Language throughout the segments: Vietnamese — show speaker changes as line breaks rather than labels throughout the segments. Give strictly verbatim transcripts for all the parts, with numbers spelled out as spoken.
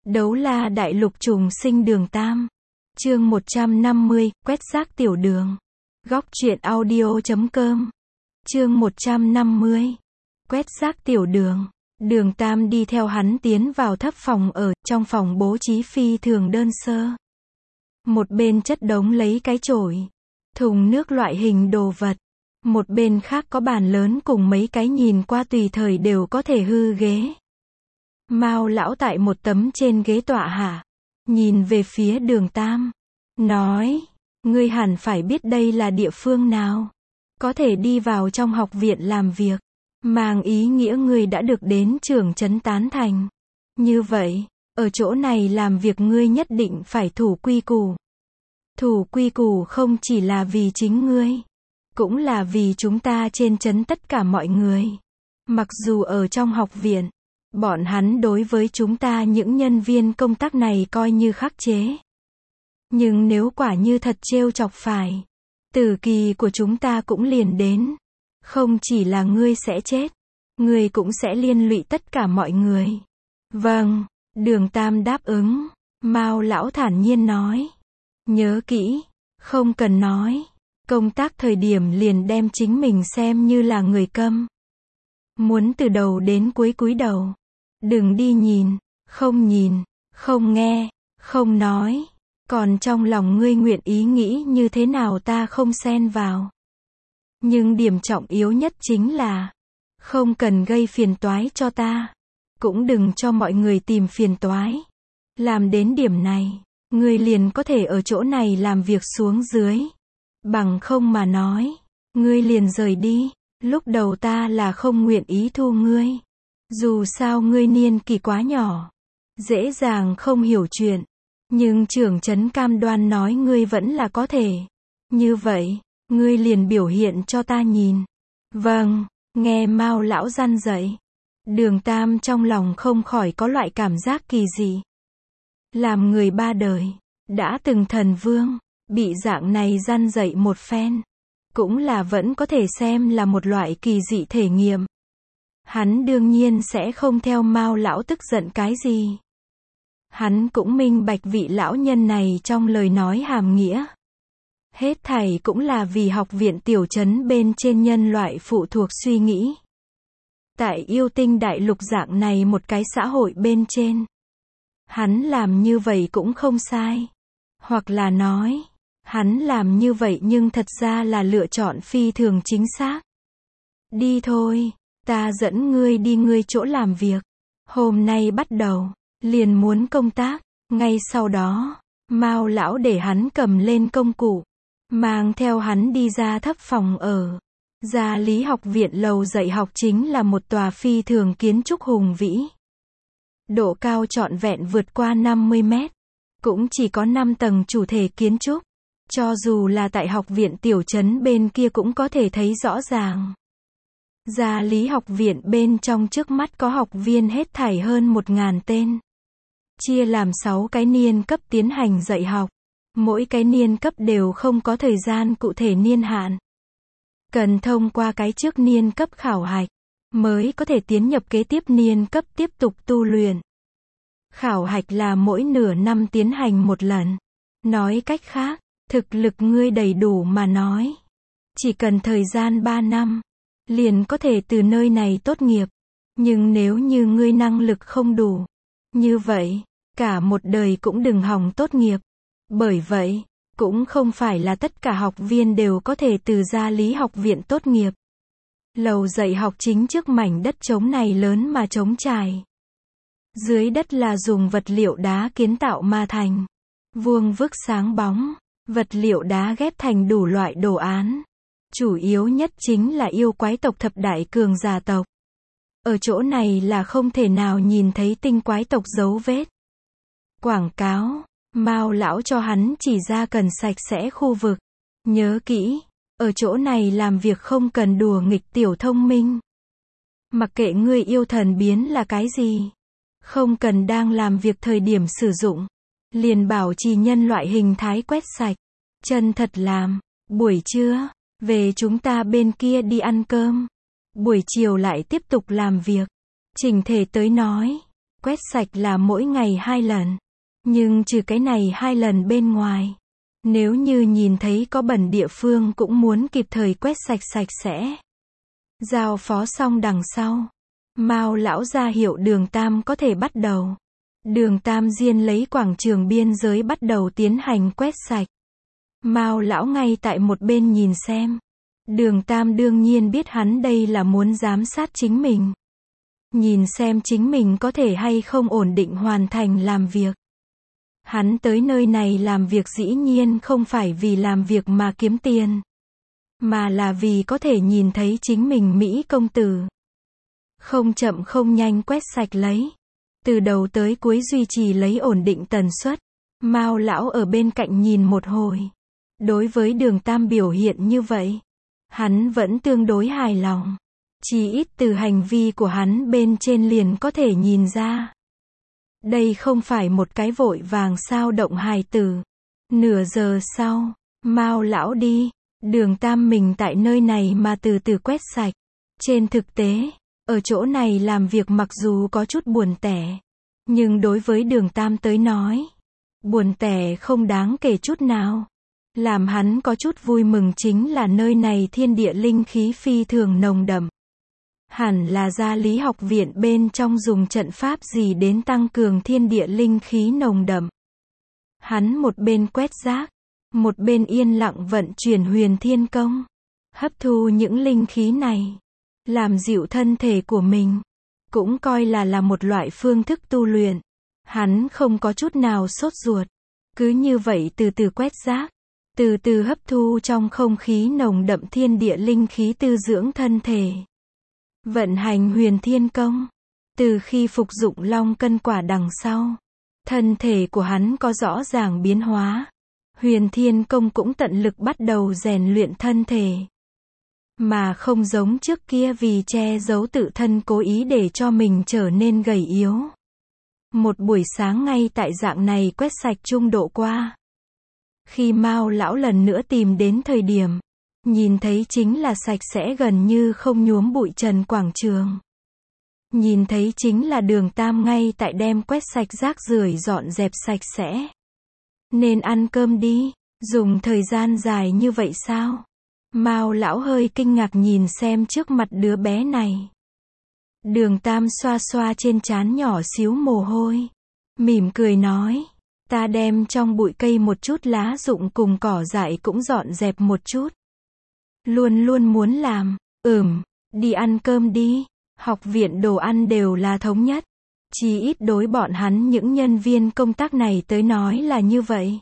Đấu la đại lục trùng sinh đường tam. Chương một trăm năm mươi, quét rác tiểu đường. Góc truyện audio chấm com. Chương một trăm năm mươi. Quét rác tiểu đường. Đường Tam đi theo hắn tiến vào thấp phòng ở, trong phòng bố trí phi thường đơn sơ. Một bên chất đống lấy cái chổi, thùng nước loại hình đồ vật. Một bên khác có bàn lớn cùng mấy cái nhìn qua tùy thời đều có thể hư ghế. Mao lão tại một tấm trên ghế tọa hạ, nhìn về phía Đường Tam, nói, ngươi hẳn phải biết đây là địa phương nào, có thể đi vào trong học viện làm việc, mang ý nghĩa ngươi đã được đến trưởng trấn tán thành. Như vậy, ở chỗ này làm việc ngươi nhất định phải thủ quy củ. Thủ quy củ không chỉ là vì chính ngươi, cũng là vì chúng ta trên trấn tất cả mọi người. Mặc dù ở trong học viện, bọn hắn đối với chúng ta những nhân viên công tác này coi như khắc chế. Nhưng nếu quả như thật trêu chọc phải, tử kỳ của chúng ta cũng liền đến. Không chỉ là ngươi sẽ chết, ngươi cũng sẽ liên lụy tất cả mọi người. Vâng, Đường Tam đáp ứng. Mao lão thản nhiên nói. Nhớ kỹ, không cần nói. Công tác thời điểm liền đem chính mình xem như là người câm. Muốn từ đầu đến cuối cúi đầu. Đừng đi nhìn, không nhìn, không nghe, không nói. Còn trong lòng ngươi nguyện ý nghĩ như thế nào ta không xen vào. Nhưng điểm trọng yếu nhất chính là, không cần gây phiền toái cho ta. Cũng đừng cho mọi người tìm phiền toái. Làm đến điểm này, ngươi liền có thể ở chỗ này làm việc xuống dưới. Bằng không mà nói, ngươi liền rời đi. Lúc đầu ta là không nguyện ý thu ngươi. Dù sao ngươi niên kỷ quá nhỏ, dễ dàng không hiểu chuyện. Nhưng trưởng trấn cam đoan nói ngươi vẫn là có thể. Như vậy, ngươi liền biểu hiện cho ta nhìn. Vâng, nghe Mao lão răn dạy. Đường Tam trong lòng không khỏi có loại cảm giác kỳ dị. Làm người ba đời, đã từng thần vương, bị dạng này răn dạy một phen, cũng là vẫn có thể xem là một loại kỳ dị thể nghiệm. Hắn đương nhiên sẽ không theo Mao lão tức giận cái gì. Hắn cũng minh bạch vị lão nhân này trong lời nói hàm nghĩa. Hết thảy cũng là vì học viện tiểu trấn bên trên nhân loại phụ thuộc suy nghĩ. Tại yêu tinh đại lục dạng này một cái xã hội bên trên, hắn làm như vậy cũng không sai. Hoặc là nói, hắn làm như vậy nhưng thật ra là lựa chọn phi thường chính xác. Đi thôi, ta dẫn ngươi đi ngươi chỗ làm việc. Hôm nay bắt đầu, liền muốn công tác. Ngay sau đó, Mao lão để hắn cầm lên công cụ, mang theo hắn đi ra thấp phòng ở. Gia lý học viện lầu dạy học chính là một tòa phi thường kiến trúc hùng vĩ. Độ cao trọn vẹn vượt qua năm mươi mét. Cũng chỉ có năm tầng chủ thể kiến trúc. Cho dù là tại học viện tiểu trấn bên kia cũng có thể thấy rõ ràng. Gia lý học viện bên trong trước mắt có học viên hết thảy hơn một ngàn tên. Chia làm sáu cái niên cấp tiến hành dạy học. Mỗi cái niên cấp đều không có thời gian cụ thể niên hạn. Cần thông qua cái trước niên cấp khảo hạch, mới có thể tiến nhập kế tiếp niên cấp tiếp tục tu luyện. Khảo hạch là mỗi nửa năm tiến hành một lần. Nói cách khác, thực lực ngươi đầy đủ mà nói, chỉ cần thời gian ba năm, liền có thể từ nơi này tốt nghiệp. Nhưng nếu như ngươi năng lực không đủ, như vậy, cả một đời cũng đừng hòng tốt nghiệp. Bởi vậy, cũng không phải là tất cả học viên đều có thể từ gia lý học viện tốt nghiệp. Lầu dạy học chính trước mảnh đất trống này lớn mà trống trải. Dưới đất là dùng vật liệu đá kiến tạo mà thành. Vuông vức sáng bóng, vật liệu đá ghép thành đủ loại đồ án. Chủ yếu nhất chính là yêu quái tộc thập đại cường giả tộc. Ở chỗ này là không thể nào nhìn thấy tinh quái tộc dấu vết. Quảng cáo, Mao lão cho hắn chỉ ra cần sạch sẽ khu vực. Nhớ kỹ, ở chỗ này làm việc không cần đùa nghịch tiểu thông minh. Mặc kệ ngươi yêu thần biến là cái gì, không cần đang làm việc thời điểm sử dụng, liền bảo trì nhân loại hình thái quét sạch, chân thật làm. Buổi trưa, về chúng ta bên kia đi ăn cơm. Buổi chiều lại tiếp tục làm việc. Chỉnh thể tới nói, Quét sạch là mỗi ngày hai lần. Nhưng trừ cái này hai lần bên ngoài, nếu như nhìn thấy có bẩn địa phương cũng muốn kịp thời quét sạch sạch sẽ. Giao phó xong đằng sau, Mao lão ra hiệu Đường Tam có thể bắt đầu. Đường Tam Diên lấy quảng trường biên giới bắt đầu tiến hành quét sạch. Mao lão ngay tại một bên nhìn xem. Đường Tam đương nhiên biết hắn đây là muốn giám sát chính mình. Nhìn xem chính mình có thể hay không ổn định hoàn thành làm việc. Hắn tới nơi này làm việc dĩ nhiên không phải vì làm việc mà kiếm tiền, mà là vì có thể nhìn thấy chính mình Mỹ công tử. Không chậm không nhanh quét sạch lấy. Từ đầu tới cuối duy trì lấy ổn định tần suất. Mao lão ở bên cạnh nhìn một hồi. Đối với Đường Tam biểu hiện như vậy, hắn vẫn tương đối hài lòng. Chỉ ít từ hành vi của hắn bên trên liền có thể nhìn ra. Đây không phải một cái vội vàng sao động hài tử. Nửa giờ sau, Mao lão đi. Đường Tam mình tại nơi này mà từ từ quét sạch. Trên thực tế, ở chỗ này làm việc mặc dù có chút buồn tẻ, nhưng đối với Đường Tam tới nói, buồn tẻ không đáng kể chút nào. Làm hắn có chút vui mừng chính là nơi này thiên địa linh khí phi thường nồng đậm. Hẳn là gia lý học viện bên trong dùng trận pháp gì đến tăng cường thiên địa linh khí nồng đậm. Hắn một bên quét rác, một bên yên lặng vận chuyển huyền thiên công, hấp thu những linh khí này, làm dịu thân thể của mình, cũng coi là là một loại phương thức tu luyện. Hắn không có chút nào sốt ruột, cứ như vậy từ từ quét rác, từ từ hấp thu trong không khí nồng đậm thiên địa linh khí tư dưỡng thân thể. Vận hành huyền thiên công, từ khi phục dụng long cân quả đằng sau, thân thể của hắn có rõ ràng biến hóa. Huyền thiên công cũng tận lực bắt đầu rèn luyện thân thể. Mà không giống trước kia vì che giấu tự thân cố ý để cho mình trở nên gầy yếu. Một buổi sáng ngay tại dạng này quét sạch trung độ qua. Khi Mao lão lần nữa tìm đến thời điểm, nhìn thấy chính là sạch sẽ gần như không nhuốm bụi trần quảng trường. Nhìn thấy chính là Đường Tam ngay tại đem quét sạch rác rưởi dọn dẹp sạch sẽ. Nên ăn cơm đi, dùng thời gian dài như vậy sao? Mao lão hơi kinh ngạc nhìn xem trước mặt đứa bé này. Đường Tam xoa xoa trên trán nhỏ xíu mồ hôi, mỉm cười nói, ta đem trong bụi cây một chút lá rụng cùng cỏ dại cũng dọn dẹp một chút. Luôn luôn muốn làm, ừm, đi ăn cơm đi, học viện đồ ăn đều là thống nhất. Chỉ ít đối bọn hắn những nhân viên công tác này tới nói là như vậy.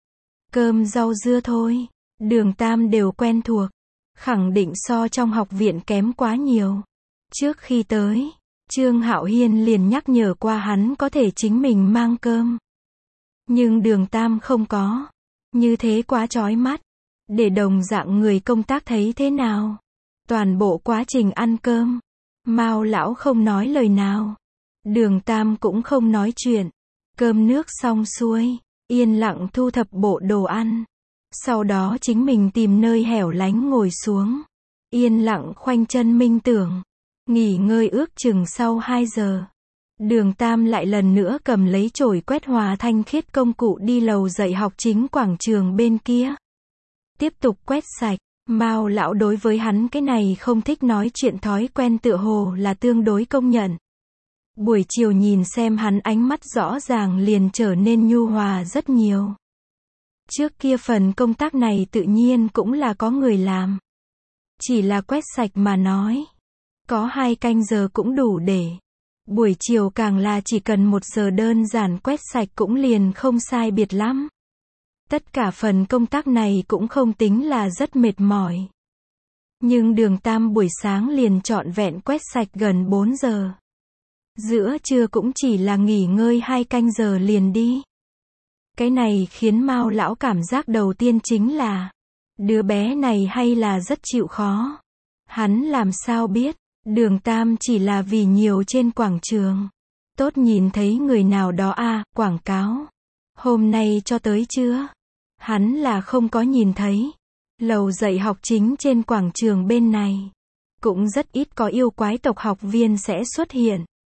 Cơm rau dưa thôi, Đường Tam đều quen thuộc, khẳng định so trong học viện kém quá nhiều. Trước khi tới, Trương Hạo Hiên liền nhắc nhở qua hắn có thể chính mình mang cơm. Nhưng Đường Tam không có, như thế quá chói mắt. Để đồng dạng người công tác thấy thế nào? Toàn bộ quá trình ăn cơm, Mao lão không nói lời nào. Đường Tam cũng không nói chuyện. Cơm nước xong xuôi, yên lặng thu thập bộ đồ ăn. Sau đó chính mình tìm nơi hẻo lánh ngồi xuống. Yên lặng khoanh chân minh tưởng. Nghỉ ngơi ước chừng sau hai giờ. Đường Tam lại lần nữa cầm lấy chổi quét hòa thanh khiết công cụ đi lầu dạy học chính quảng trường bên kia. Tiếp tục quét sạch. Mao lão đối với hắn cái này không thích nói chuyện thói quen tựa hồ là tương đối công nhận. Buổi chiều nhìn xem hắn ánh mắt rõ ràng liền trở nên nhu hòa rất nhiều. Trước kia phần công tác này tự nhiên cũng là có người làm. Chỉ là quét sạch mà nói. Có hai canh giờ cũng đủ để. Buổi chiều càng là chỉ cần một giờ đơn giản quét sạch cũng liền không sai biệt lắm. Tất cả phần công tác này cũng không tính là rất mệt mỏi. Nhưng Đường Tam buổi sáng liền trọn vẹn quét sạch gần bốn giờ. Giữa trưa cũng chỉ là nghỉ ngơi hai canh giờ liền đi. Cái này khiến Mao lão cảm giác đầu tiên chính là đứa bé này hay là rất chịu khó. Hắn làm sao biết, Đường Tam chỉ là vì nhiều trên quảng trường. Tốt nhìn thấy người nào đó à, quảng cáo. Hôm nay cho tới chưa? Hắn là không có nhìn thấy. Lầu dạy học chính trên quảng trường bên này. Cũng rất ít có yêu quái tộc học viên sẽ xuất hiện.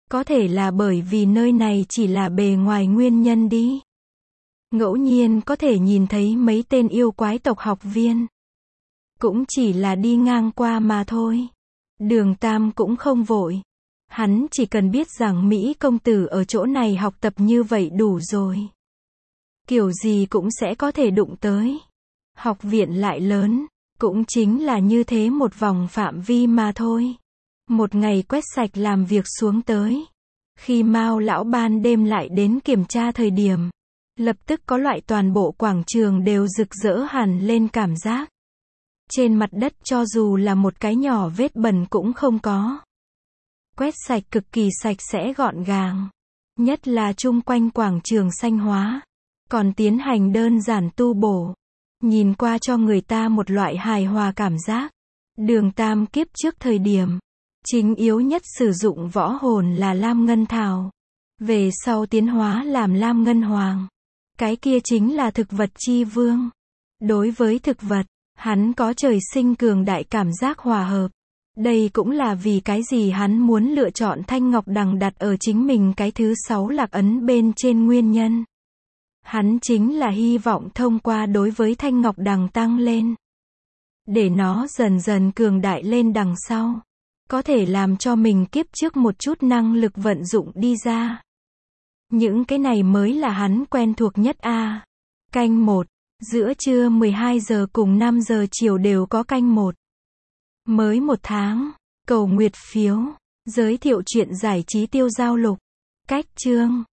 Có thể là bởi vì nơi này chỉ là bề ngoài nguyên nhân đi. Ngẫu nhiên có thể nhìn thấy mấy tên yêu quái tộc học viên. Cũng chỉ là đi ngang qua mà thôi. Đường Tam cũng không vội. Hắn chỉ cần biết rằng Mỹ công tử ở chỗ này học tập như vậy đủ rồi. Kiểu gì cũng sẽ có thể đụng tới. Học viện lại lớn, cũng chính là như thế một vòng phạm vi mà thôi. Một ngày quét sạch làm việc xuống tới. Khi Mao lão ban đêm lại đến kiểm tra thời điểm, lập tức có loại toàn bộ quảng trường đều rực rỡ hẳn lên cảm giác. Trên mặt đất cho dù là một cái nhỏ vết bẩn cũng không có. Quét sạch cực kỳ sạch sẽ gọn gàng. Nhất là chung quanh quảng trường xanh hóa. Còn tiến hành đơn giản tu bổ. Nhìn qua cho người ta một loại hài hòa cảm giác. Đường Tam kiếp trước thời điểm. Chính yếu nhất sử dụng võ hồn là Lam Ngân Thảo. Về sau tiến hóa làm Lam Ngân Hoàng. Cái kia chính là thực vật chi vương. Đối với thực vật, hắn có trời sinh cường đại cảm giác hòa hợp. Đây cũng là vì cái gì hắn muốn lựa chọn thanh ngọc đằng đặt ở chính mình cái thứ sáu lạc ấn bên trên nguyên nhân. Hắn chính là hy vọng thông qua đối với thanh ngọc đằng tăng lên. Để nó dần dần cường đại lên đằng sau. Có thể làm cho mình kiếp trước một chút năng lực vận dụng đi ra. Những cái này mới là hắn quen thuộc nhất a. À. Canh một. Giữa trưa mười hai giờ cùng năm giờ chiều đều có canh một. Mới một tháng. Cầu nguyệt phiếu. Giới thiệu chuyện giải trí tiêu giao lục. Cách chương.